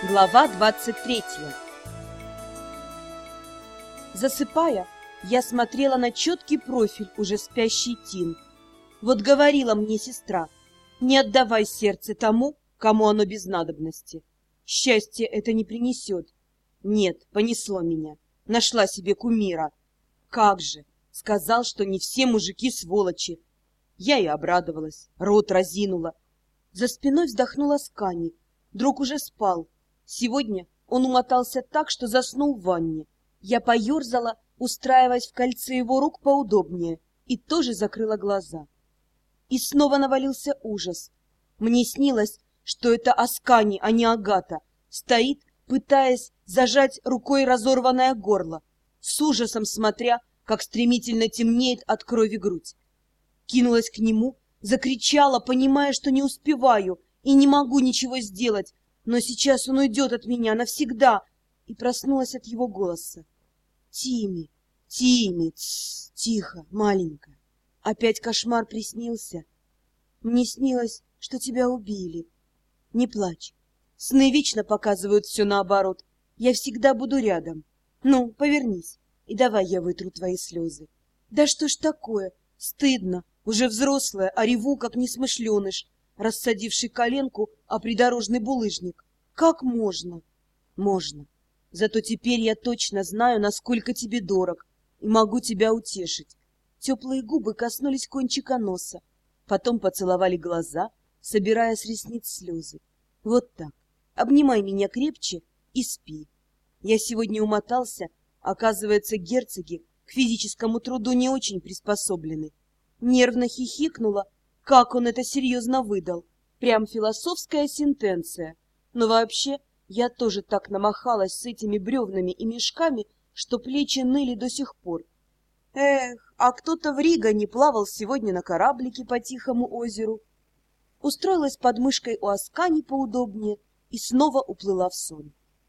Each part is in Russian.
Глава 23. Засыпая, я смотрела на четкий профиль уже спящей Тин. Вот говорила мне сестра: не отдавай сердце тому, кому оно без надобности. Счастье это не принесет. Нет, понесло меня. Нашла себе кумира. Как же! Сказал, что не все мужики сволочи. Я и обрадовалась, рот разинула. За спиной вздохнула Скани. Друг уже спал. Сегодня он умотался так, что заснул в ванне. Я поерзала, устраиваясь в кольце его рук поудобнее, и тоже закрыла глаза. И снова навалился ужас. Мне снилось, что это Аскани, а не Агата, стоит, пытаясь зажать рукой разорванное горло, с ужасом смотря, как стремительно темнеет от крови грудь. Кинулась к нему, закричала, понимая, что не успеваю и не могу ничего сделать, но сейчас он уйдет от меня навсегда, и проснулась от его голоса. Тимми, Тимми, тихо, маленькая. Опять кошмар приснился. Мне снилось, что тебя убили. Не плачь. Сны вечно показывают все наоборот. Я всегда буду рядом. Ну, повернись, и давай я вытру твои слезы. Да что ж такое? Стыдно. Уже взрослая, а реву, как несмышленыш, рассадивший коленку о придорожный булыжник. Как можно? Можно. Зато теперь я точно знаю, насколько тебе дорог, и могу тебя утешить. Теплые губы коснулись кончика носа, потом поцеловали глаза, собирая с ресниц слезы. Вот так. Обнимай меня крепче и спи. Я сегодня умотался, оказывается, герцоги к физическому труду не очень приспособлены. Нервно хихикнула, как он это серьезно выдал. Прям философская сентенция. Но вообще, я тоже так намахалась с этими бревнами и мешками, что плечи ныли до сих пор. Эх, а кто-то в Риге не плавал сегодня на кораблике по Тихому озеру. Устроилась под мышкой у Аскани поудобнее и снова уплыла в сон.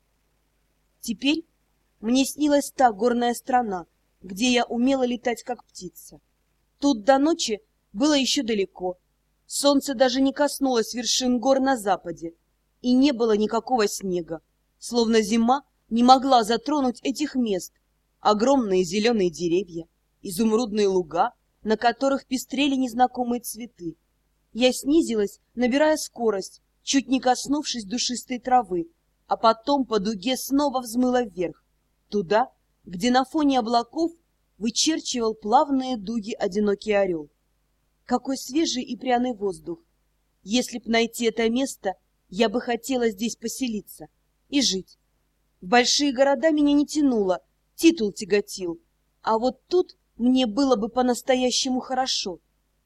Теперь мне снилась та горная страна, где я умела летать как птица. Тут до ночи было еще далеко. Солнце даже не коснулось вершин гор на западе, и не было никакого снега, словно зима не могла затронуть этих мест. Огромные зеленые деревья, изумрудные луга, на которых пестрели незнакомые цветы. Я снизилась, набирая скорость, чуть не коснувшись душистой травы, а потом по дуге снова взмыла вверх, туда, где на фоне облаков вычерчивал плавные дуги одинокий орел. Какой свежий и пряный воздух! Если б найти это место, я бы хотела здесь поселиться и жить. В большие города меня не тянуло, титул тяготил, а вот тут мне было бы по-настоящему хорошо.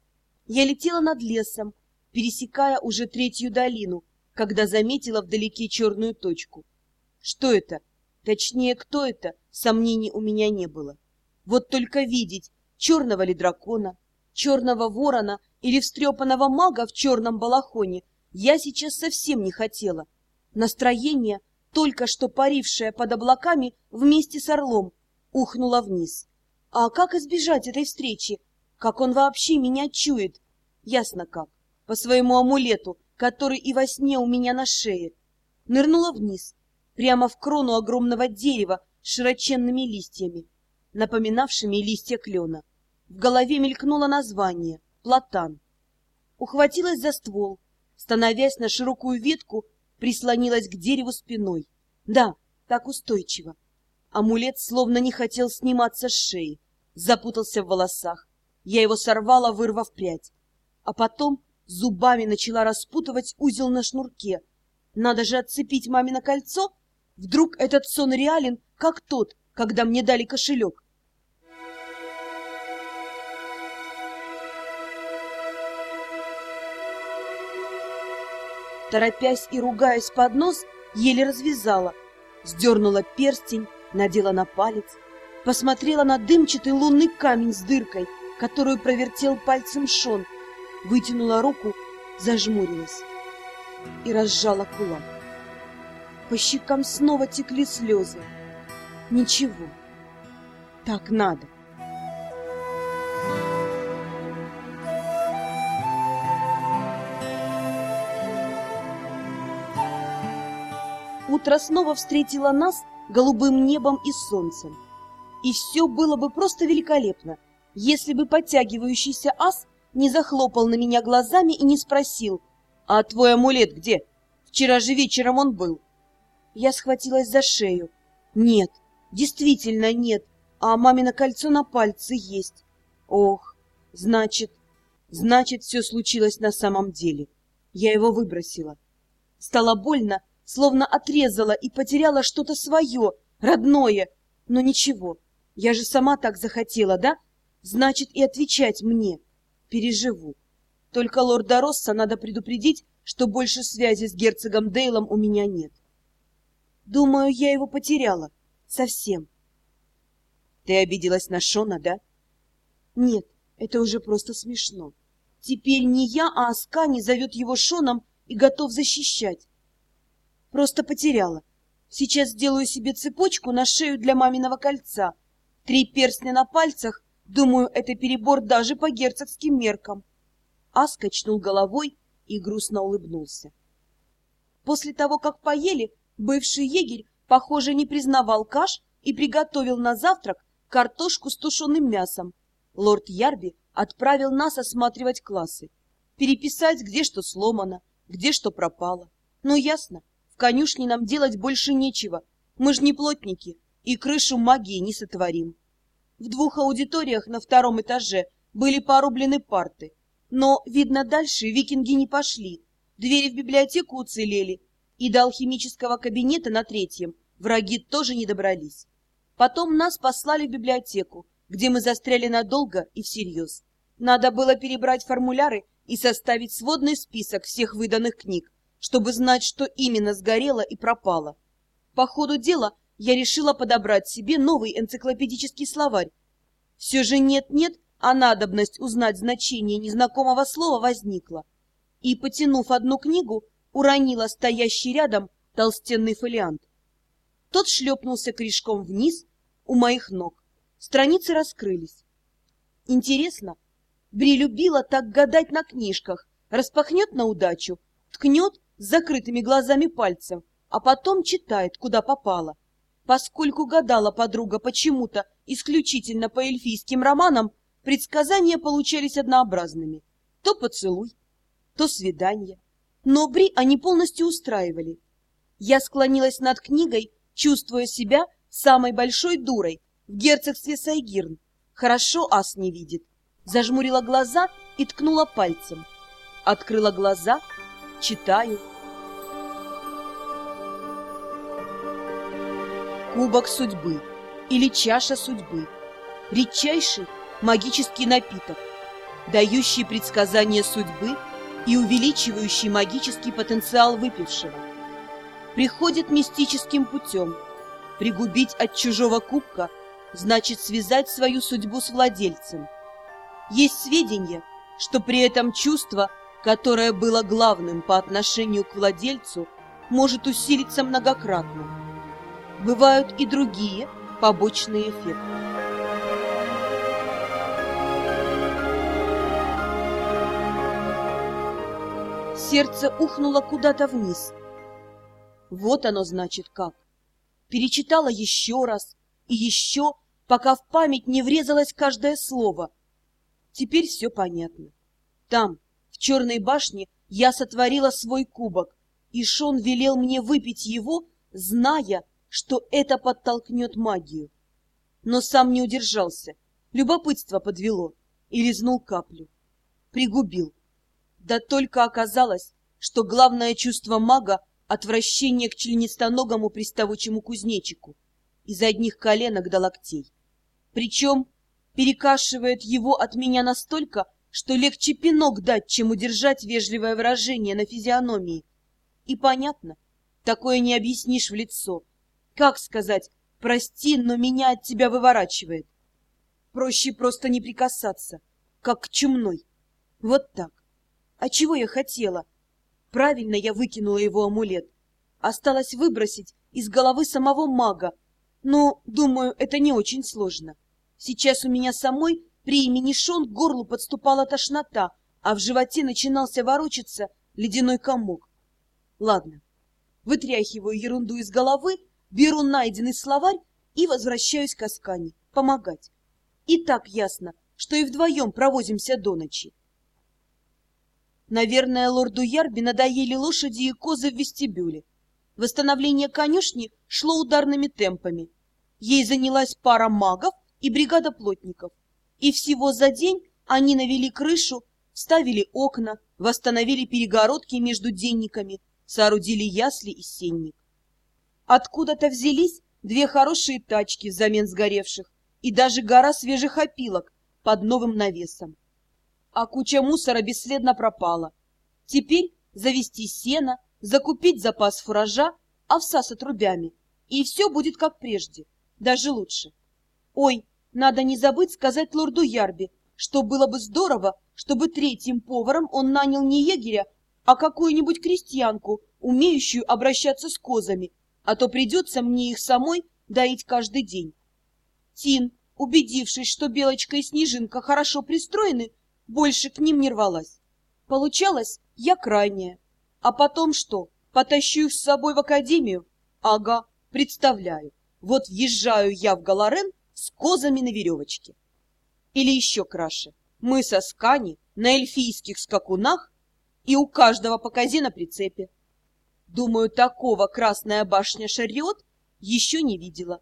Я летела над лесом, пересекая уже третью долину, когда заметила вдалеке черную точку. Что это? Точнее, кто это? Сомнений у меня не было. Вот только видеть, черного ли дракона, черного ворона или встрепанного мага в черном балахоне, я сейчас совсем не хотела. Настроение, только что парившее под облаками вместе с орлом, ухнуло вниз. А как избежать этой встречи? Как он вообще меня чует? Ясно как. По своему амулету, который и во сне у меня на шее. Нырнула вниз, прямо в крону огромного дерева с широченными листьями, напоминавшими листья клена. В голове мелькнуло название — платан. Ухватилась за ствол, становясь на широкую ветку, прислонилась к дереву спиной. Да, так устойчиво. Амулет словно не хотел сниматься с шеи, запутался в волосах. Я его сорвала, вырвав прядь. А потом зубами начала распутывать узел на шнурке. Надо же отцепить мамино кольцо. Вдруг этот сон реален, как тот, когда мне дали кошелек. Торопясь и ругаясь под нос, еле развязала. Сдернула перстень, надела на палец, посмотрела на дымчатый лунный камень с дыркой, которую провертел пальцем Шон, вытянула руку, зажмурилась и разжала кулак. По щекам снова текли слезы. Ничего, так надо. Утро снова встретило нас голубым небом и солнцем. И все было бы просто великолепно, если бы подтягивающийся ас не захлопал на меня глазами и не спросил: «А твой амулет где? Вчера же вечером он был». Я схватилась за шею. Нет, действительно нет, а мамино кольцо на пальце есть. Ох, значит, все случилось на самом деле. Я его выбросила. Стало больно, словно отрезала и потеряла что-то свое, родное. Но ничего, я же сама так захотела, да? Значит, и отвечать мне. Переживу. Только лорда Росса надо предупредить, что больше связи с герцогом Дейлом у меня нет. Думаю, я его потеряла. Совсем. Ты обиделась на Шона, да? Нет, это уже просто смешно. Теперь не я, а Аскани зовет его Шоном и готов защищать. Просто потеряла. Сейчас сделаю себе цепочку на шею для маминого кольца. 3 перстня на пальцах, думаю, это перебор даже по герцогским меркам. Ас качнул головой и грустно улыбнулся. После того, как поели, бывший егерь, похоже, не признавал каш и приготовил на завтрак картошку с тушеным мясом. Лорд Ярби отправил нас осматривать классы, переписать, где что сломано, где что пропало. Ну, ясно, в конюшне нам делать больше нечего, мы ж не плотники и крышу магии не сотворим. В 2 аудиториях на 2-м этаже были порублены парты, но, видно, дальше викинги не пошли, двери в библиотеку уцелели, и до алхимического кабинета на 3-м враги тоже не добрались. Потом нас послали в библиотеку, где мы застряли надолго и всерьез. Надо было перебрать формуляры и составить сводный список всех выданных книг, чтобы знать, что именно сгорело и пропало. По ходу дела я решила подобрать себе новый энциклопедический словарь. Все же нет-нет, а надобность узнать значение незнакомого слова возникла. И, потянув одну книгу, уронила стоящий рядом толстенный фолиант. Тот шлепнулся корешком вниз у моих ног. Страницы раскрылись. Интересно, Бри любила так гадать на книжках. Распахнет на удачу, ткнет с закрытыми глазами пальцем, а потом читает, куда попало. Поскольку гадала подруга почему-то исключительно по эльфийским романам, предсказания получались однообразными. То поцелуй, то свидание. Но Бри они полностью устраивали. Я склонилась над книгой, чувствуя себя самой большой дурой в герцогстве Сайгирн. Хорошо ас не видит. Зажмурила глаза и ткнула пальцем. Открыла глаза, читаю. Кубок судьбы или чаша судьбы. Редчайший магический напиток, дающий предсказания судьбы и увеличивающий магический потенциал выпившего. Приходит мистическим путем. Пригубить от чужого кубка значит связать свою судьбу с владельцем. Есть сведения, что при этом чувство, которое было главным по отношению к владельцу, может усилиться многократно. Бывают и другие побочные эффекты. Сердце ухнуло куда-то вниз. Вот оно, значит, как. Перечитала еще раз и еще, пока в память не врезалось каждое слово. Теперь все понятно. Там, в Черной башне, я сотворила свой кубок, и Шон велел мне выпить его, зная, что это подтолкнет магию. Но сам не удержался, любопытство подвело и лизнул каплю. Пригубил. Да только оказалось, что главное чувство мага — отвращение к членистоногому приставучему кузнечику из одних коленок до локтей. Причем перекашивает его от меня настолько, что легче пинок дать, чем удержать вежливое выражение на физиономии. И понятно, такое не объяснишь в лицо. Как сказать: «Прости, но меня от тебя выворачивает»? Проще просто не прикасаться, как к чумной. Вот так. А чего я хотела? Правильно я выкинула его амулет. Осталось выбросить из головы самого мага. Но, думаю, это не очень сложно. Сейчас у меня самой при имени Шон к горлу подступала тошнота, а в животе начинался ворочаться ледяной комок. Ладно, вытряхиваю ерунду из головы, беру найденный словарь и возвращаюсь к Аскане помогать. И так ясно, что и вдвоем провозимся до ночи. Наверное, лорду Ярби надоели лошади и козы в вестибюле. Восстановление конюшни шло ударными темпами. Ей занялась пара магов и бригада плотников. И всего за день они навели крышу, вставили окна, восстановили перегородки между денниками, соорудили ясли и сенник. Откуда-то взялись две хорошие тачки взамен сгоревших и даже гора свежих опилок под новым навесом. А куча мусора бесследно пропала. Теперь завести сено, закупить запас фуража, овса с отрубями, и все будет как прежде, даже лучше. Ой, надо не забыть сказать лорду Ярби, что было бы здорово, чтобы третьим поваром он нанял не егеря, а какую-нибудь крестьянку, умеющую обращаться с козами, а то придется мне их самой доить каждый день. Тин, убедившись, что Белочка и Снежинка хорошо пристроены, больше к ним не рвалась. Получалось, я крайняя. А потом что, потащу их с собой в академию? Ага, представляю. Вот въезжаю я в Галарен с козами на веревочке. Или еще краше, мы со Скани на эльфийских скакунах и у каждого по козе на прицепе. Думаю, такого Красная башня Шариот еще не видела.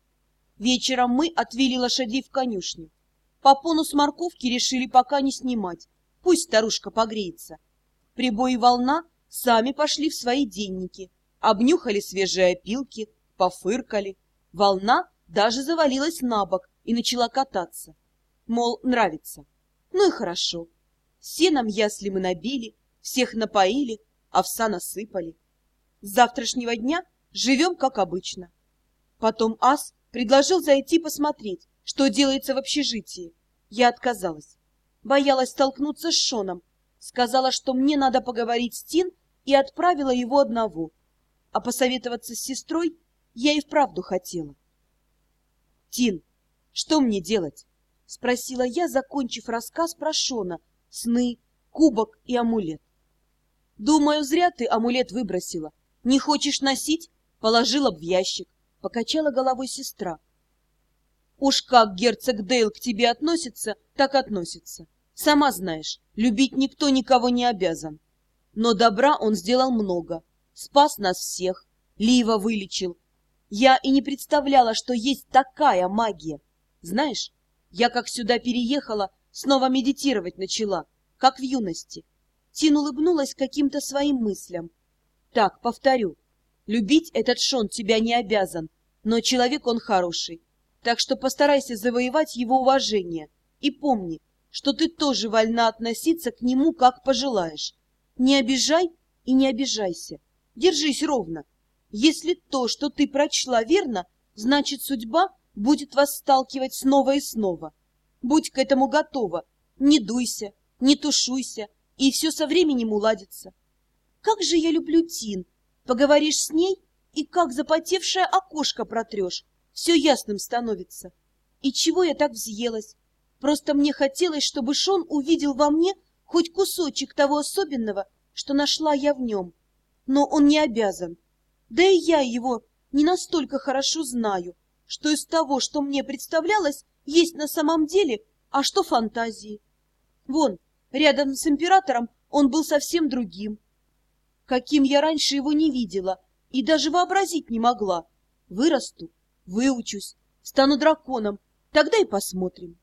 Вечером мы отвели лошадей в конюшню. Попону с морковки решили пока не снимать, пусть старушка погреется. Прибой и волна сами пошли в свои денники, обнюхали свежие опилки, пофыркали. Волна даже завалилась на бок и начала кататься. Мол, нравится. Ну и хорошо. Сеном ясли мы набили, всех напоили, овса насыпали. С завтрашнего дня живем как обычно. Потом ас предложил зайти посмотреть, что делается в общежитии. Я отказалась. Боялась столкнуться с Шоном. Сказала, что мне надо поговорить с Тин, и отправила его одного. А посоветоваться с сестрой я и вправду хотела. «Тин, что мне делать?» — спросила я, закончив рассказ про Шона, сны, кубок и амулет. «Думаю, зря ты амулет выбросила. Не хочешь носить? Положила б в ящик», — покачала головой сестра. «Уж как герцог Дейл к тебе относится, так относится. Сама знаешь, любить никто никого не обязан. Но добра он сделал много, спас нас всех, Лива вылечил. Я и не представляла, что есть такая магия. Знаешь, я как сюда переехала, снова медитировать начала, как в юности». Тин улыбнулась каким-то своим мыслям. «Так, повторю, любить этот Шон тебя не обязан, но человек он хороший. Так что постарайся завоевать его уважение. И помни, что ты тоже вольна относиться к нему, как пожелаешь. Не обижай и не обижайся. Держись ровно. Если то, что ты прочла, верно, значит, судьба будет вас сталкивать снова и снова. Будь к этому готова. Не дуйся, не тушуйся, и все со временем уладится. Как же я люблю Тин. Поговоришь с ней, и как запотевшее окошко протрешь. Все ясным становится. И чего я так взъелась? Просто мне хотелось, чтобы Шон увидел во мне хоть кусочек того особенного, что нашла я в нем. Но он не обязан. Да и я его не настолько хорошо знаю, что из того, что мне представлялось, есть на самом деле, а что фантазии. Вон, рядом с императором он был совсем другим. Каким я раньше его не видела и даже вообразить не могла. Вырасту, выучусь, стану драконом, тогда и посмотрим.